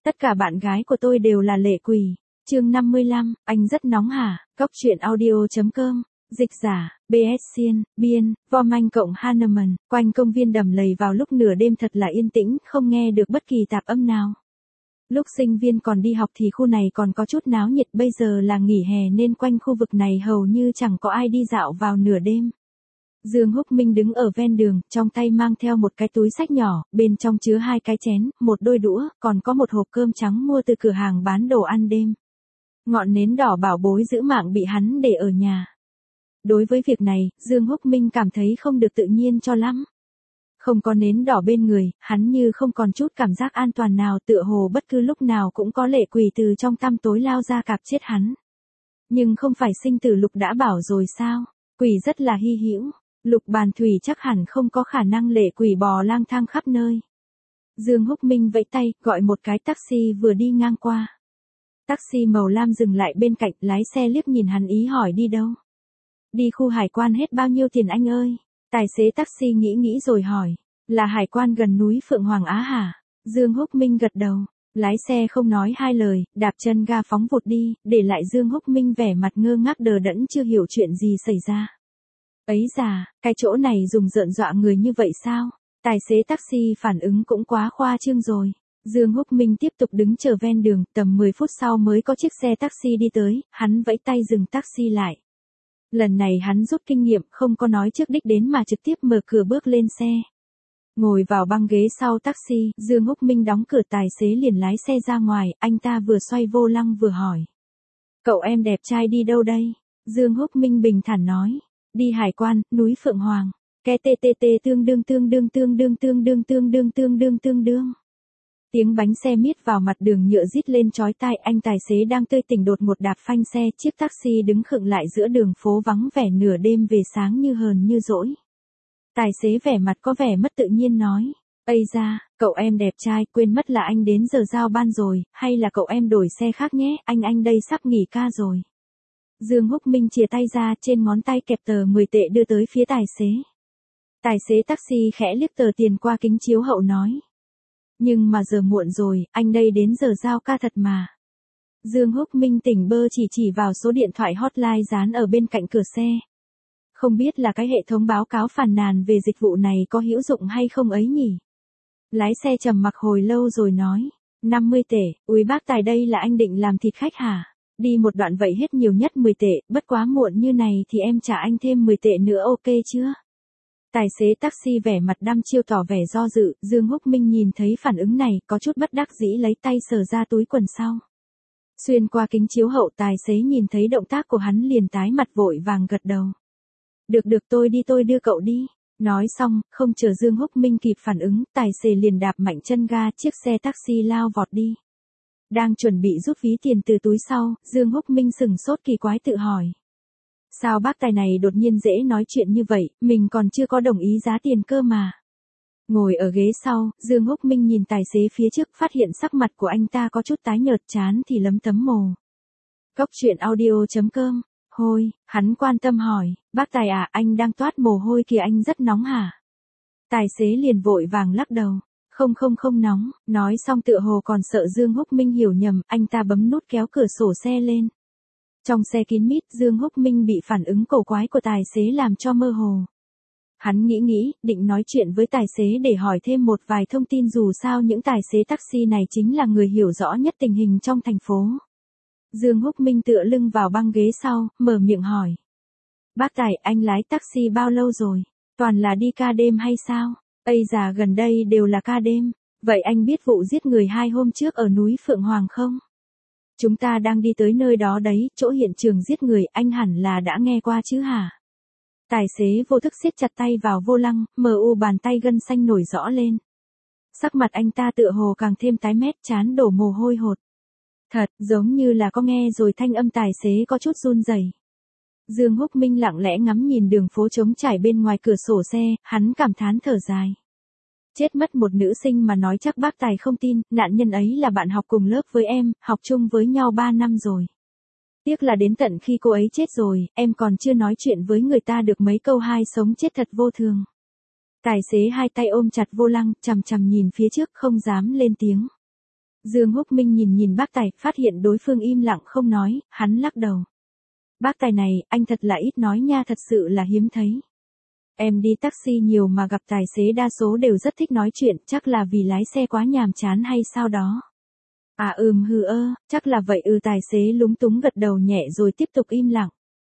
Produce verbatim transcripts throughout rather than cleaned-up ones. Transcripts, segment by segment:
Tất cả bạn gái của tôi đều là lệ quỷ. Chương năm mươi lăm, anh rất nóng hả? Cốc truyện audio chấm com. Dịch giả, bê ét Sien, Biên, Vom Anh cộng Hahnemann. Quanh công viên đầm lầy vào lúc nửa đêm thật là yên tĩnh, không nghe được bất kỳ tạp âm nào. Lúc sinh viên còn đi học thì khu này còn có chút náo nhiệt, bây giờ là nghỉ hè nên quanh khu vực này hầu như chẳng có ai đi dạo vào nửa đêm. Dương Húc Minh đứng ở ven đường, trong tay mang theo một cái túi xách nhỏ, bên trong chứa hai cái chén, một đôi đũa, còn có một hộp cơm trắng mua từ cửa hàng bán đồ ăn đêm. Ngọn nến đỏ bảo bối giữ mạng bị hắn để ở nhà. Đối với việc này, Dương Húc Minh cảm thấy không được tự nhiên cho lắm. Không có nến đỏ bên người, hắn như không còn chút cảm giác an toàn nào, tựa hồ bất cứ lúc nào cũng có lệ quỷ từ trong tăm tối lao ra cạp chết hắn. Nhưng không phải sinh tử Lục đã bảo rồi sao? Quỷ rất là hy hữu. Lục Bàn Thủy chắc hẳn không có khả năng lệ quỷ bò lang thang khắp nơi. Dương Húc Minh vẫy tay, gọi một cái taxi vừa đi ngang qua. Taxi màu lam dừng lại bên cạnh, lái xe liếc nhìn hắn ý hỏi đi đâu. Đi khu hải quan. Hết bao nhiêu tiền anh ơi? Tài xế taxi nghĩ nghĩ rồi hỏi. Là hải quan gần núi Phượng Hoàng Á hả? Dương Húc Minh gật đầu. Lái xe không nói hai lời, đạp chân ga phóng vụt đi, để lại Dương Húc Minh vẻ mặt ngơ ngác đờ đẫn chưa hiểu chuyện gì xảy ra. Ấy già, cái chỗ này dùng rợn dọa người như vậy sao? Tài xế taxi phản ứng cũng quá khoa trương rồi. Dương Húc Minh tiếp tục đứng chờ ven đường, tầm mười phút sau mới có chiếc xe taxi đi tới, hắn vẫy tay dừng taxi lại. Lần này hắn rút kinh nghiệm, không có nói trước đích đến mà trực tiếp mở cửa bước lên xe. Ngồi vào băng ghế sau taxi, Dương Húc Minh đóng cửa, tài xế liền lái xe ra ngoài, anh ta vừa xoay vô lăng vừa hỏi. Cậu em đẹp trai đi đâu đây? Dương Húc Minh bình thản nói. Đi hải quan, núi Phượng Hoàng. Ke tê tê tê tương đương tương đương tương đương tương đương tương đương tương đương tương đương. Tiếng bánh xe miết vào mặt đường nhựa rít lên chói tai, anh tài xế đang tươi tỉnh đột ngột đạp phanh xe, chiếc taxi đứng khựng lại giữa đường phố vắng vẻ nửa đêm về sáng như hờn như dỗi. Tài xế vẻ mặt có vẻ mất tự nhiên nói. Ây da, cậu em đẹp trai, quên mất là anh đến giờ giao ban rồi, hay là cậu em đổi xe khác nhé, anh anh đây sắp nghỉ ca rồi. Dương Húc Minh chìa tay ra, trên ngón tay kẹp tờ mười tệ đưa tới phía tài xế. Tài xế taxi khẽ liếc tờ tiền qua kính chiếu hậu nói. Nhưng mà giờ muộn rồi, anh đây đến giờ giao ca thật mà. Dương Húc Minh tỉnh bơ chỉ chỉ vào số điện thoại hotline dán ở bên cạnh cửa xe. Không biết là cái hệ thống báo cáo phàn nàn về dịch vụ này có hữu dụng hay không ấy nhỉ? Lái xe trầm mặc hồi lâu rồi nói. năm mươi tệ, úi bác tài đây là anh định làm thịt khách hả? Đi một đoạn vậy hết nhiều nhất mười tệ, bất quá muộn như này thì em trả anh thêm mười tệ nữa ok chưa? Tài xế taxi vẻ mặt đăm chiêu tỏ vẻ do dự, Dương Húc Minh nhìn thấy phản ứng này, có chút bất đắc dĩ lấy tay sờ ra túi quần sau. Xuyên qua kính chiếu hậu, tài xế nhìn thấy động tác của hắn liền tái mặt vội vàng gật đầu. Được được tôi đi tôi đưa cậu đi. Nói xong, không chờ Dương Húc Minh kịp phản ứng, tài xế liền đạp mạnh chân ga, chiếc xe taxi lao vọt đi. Đang chuẩn bị rút ví tiền từ túi sau, Dương Húc Minh sừng sốt kỳ quái tự hỏi. Sao bác tài này đột nhiên dễ nói chuyện như vậy, mình còn chưa có đồng ý giá tiền cơ mà. Ngồi ở ghế sau, Dương Húc Minh nhìn tài xế phía trước, phát hiện sắc mặt của anh ta có chút tái nhợt, trán thì lấm tấm mồ. Cốc truyện audio chấm com. Hôi, hắn quan tâm hỏi, bác tài à, anh đang toát mồ hôi kìa, anh rất nóng hả? Tài xế liền vội vàng lắc đầu. Không không không nóng, nói xong tựa hồ còn sợ Dương Húc Minh hiểu nhầm, anh ta bấm nút kéo cửa sổ xe lên. Trong xe kín mít, Dương Húc Minh bị phản ứng cổ quái của tài xế làm cho mơ hồ. Hắn nghĩ nghĩ, định nói chuyện với tài xế để hỏi thêm một vài thông tin, dù sao những tài xế taxi này chính là người hiểu rõ nhất tình hình trong thành phố. Dương Húc Minh tựa lưng vào băng ghế sau, mở miệng hỏi. Bác tài, anh lái taxi bao lâu rồi? Toàn là đi ca đêm hay sao? Ây già, gần đây đều là ca đêm. Vậy anh biết vụ giết người hai hôm trước ở núi Phượng Hoàng không? Chúng ta đang đi tới nơi đó đấy, chỗ hiện trường giết người, anh hẳn là đã nghe qua chứ hả? Tài xế vô thức siết chặt tay vào vô lăng, mờ u bàn tay gân xanh nổi rõ lên. Sắc mặt anh ta tựa hồ càng thêm tái mét, trán đổ mồ hôi hột. Thật, giống như là có nghe rồi, thanh âm tài xế có chút run rẩy. Dương Húc Minh lặng lẽ ngắm nhìn đường phố trống trải bên ngoài cửa sổ xe, hắn cảm thán thở dài. Chết mất một nữ sinh mà nói chắc bác tài không tin, nạn nhân ấy là bạn học cùng lớp với em, học chung với nhau ba năm rồi. Tiếc là đến tận khi cô ấy chết rồi, em còn chưa nói chuyện với người ta được mấy câu, hai sống chết thật vô thường. Tài xế hai tay ôm chặt vô lăng, chằm chằm nhìn phía trước không dám lên tiếng. Dương Húc Minh nhìn nhìn bác tài, phát hiện đối phương im lặng không nói, hắn lắc đầu. Bác tài này, anh thật là ít nói nha, thật sự là hiếm thấy. Em đi taxi nhiều mà gặp tài xế đa số đều rất thích nói chuyện, chắc là vì lái xe quá nhàm chán hay sao đó. À ừm hừ ơ, chắc là vậy ừ tài xế lúng túng gật đầu nhẹ rồi tiếp tục im lặng.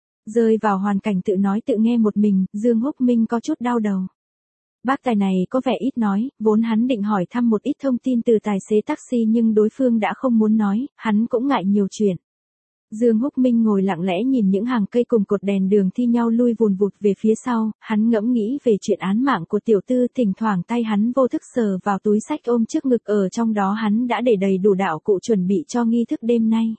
Rơi vào hoàn cảnh tự nói tự nghe một mình, Dương Húc Minh có chút đau đầu. Bác tài này có vẻ ít nói, vốn hắn định hỏi thăm một ít thông tin từ tài xế taxi nhưng đối phương đã không muốn nói, hắn cũng ngại nhiều chuyện. Dương Húc Minh ngồi lặng lẽ nhìn những hàng cây cùng cột đèn đường thi nhau lui vùn vụt về phía sau, hắn ngẫm nghĩ về chuyện án mạng của tiểu tư, thỉnh thoảng tay hắn vô thức sờ vào túi xách ôm trước ngực, ở trong đó hắn đã để đầy đủ đạo cụ chuẩn bị cho nghi thức đêm nay.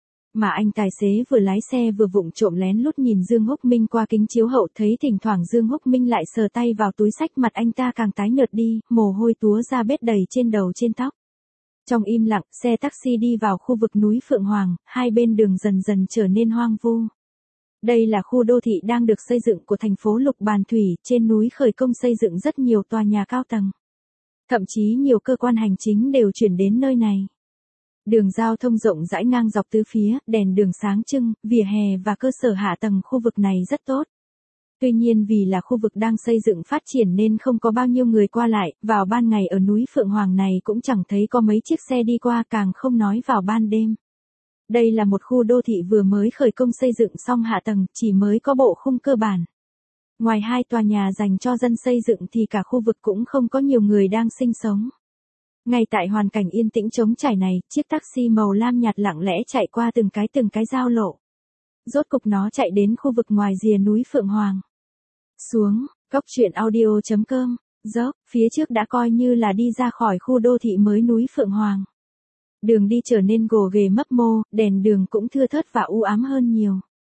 Mà anh tài xế vừa lái xe vừa vụng trộm lén lút nhìn Dương Húc Minh qua kính chiếu hậu, thấy thỉnh thoảng Dương Húc Minh lại sờ tay vào túi xách, mặt anh ta càng tái nhợt đi, mồ hôi túa ra bết đầy trên đầu trên tóc. Trong im lặng, xe taxi đi vào khu vực núi Phượng Hoàng, hai bên đường dần dần trở nên hoang vu. Đây là khu đô thị đang được xây dựng của thành phố Lục Bàn Thủy, trên núi khởi công xây dựng rất nhiều tòa nhà cao tầng. Thậm chí nhiều cơ quan hành chính đều chuyển đến nơi này. Đường giao thông rộng rãi ngang dọc tứ phía, đèn đường sáng trưng, vỉa hè và cơ sở hạ tầng khu vực này rất tốt. Tuy nhiên vì là khu vực đang xây dựng phát triển nên không có bao nhiêu người qua lại, vào ban ngày ở núi Phượng Hoàng này cũng chẳng thấy có mấy chiếc xe đi qua, càng không nói vào ban đêm. Đây là một khu đô thị vừa mới khởi công xây dựng xong hạ tầng, chỉ mới có bộ khung cơ bản. Ngoài hai tòa nhà dành cho dân xây dựng thì cả khu vực cũng không có nhiều người đang sinh sống. Ngay tại hoàn cảnh yên tĩnh trống trải này, chiếc taxi màu lam nhạt lặng lẽ chạy qua từng cái từng cái giao lộ. Rốt cục nó chạy đến khu vực ngoài rìa núi Phượng Hoàng. Xuống, góc truyện audio chấm com, dốc, phía trước đã coi như là đi ra khỏi khu đô thị mới núi Phượng Hoàng. Đường đi trở nên gồ ghề mấp mô, đèn đường cũng thưa thớt và u ám hơn nhiều.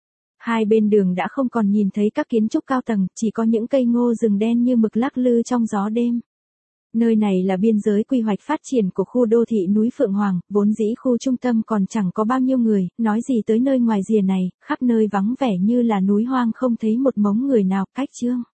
Hai bên đường đã không còn nhìn thấy các kiến trúc cao tầng, chỉ có những cây ngô rừng đen như mực lắc lư trong gió đêm. Nơi này là biên giới quy hoạch phát triển của khu đô thị núi Phượng Hoàng, vốn dĩ khu trung tâm còn chẳng có bao nhiêu người, nói gì tới nơi ngoài rìa này, khắp nơi vắng vẻ như là núi hoang không thấy một mống người nào, cách chương.